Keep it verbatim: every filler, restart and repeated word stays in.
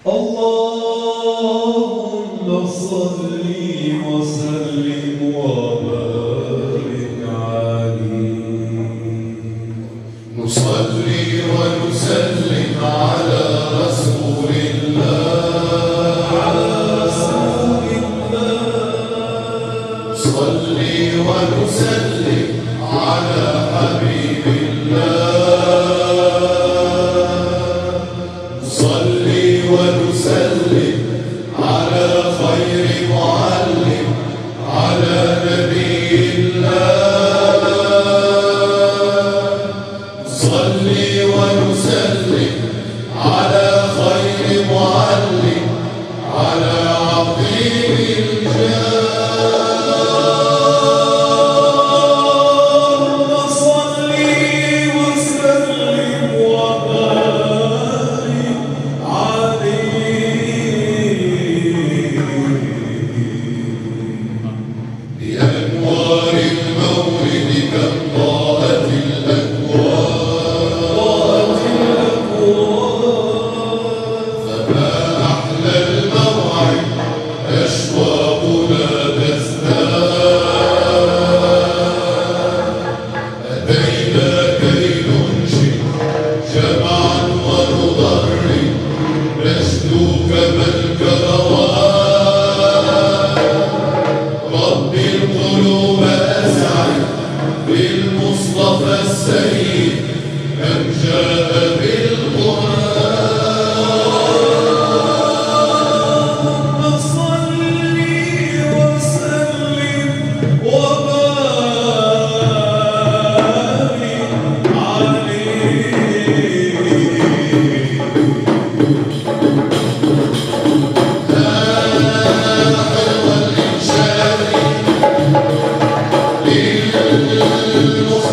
اللهم صل وسلم وبارك عليه. نصلي ونسلم على رسول الله، على رسول الله. صلي ونسلم على حبيب الله، صلي ونسلم على خير معلم، على نبي الله، صلي ونسلم على خير معلم، على عظيم الجاه. بأنوار المولد قد ضاءت الأكوان، فما أحلى الموعد أشواقنا تزداد. أتينا كي ننشد جمعا ونضرب، نشدو كما الكروان. رب القلوب أسعد بالمصطفى السيد، من جاء بالقرآن. صل وسلم وبارك عليه. حلو الإنشاد للمصطفى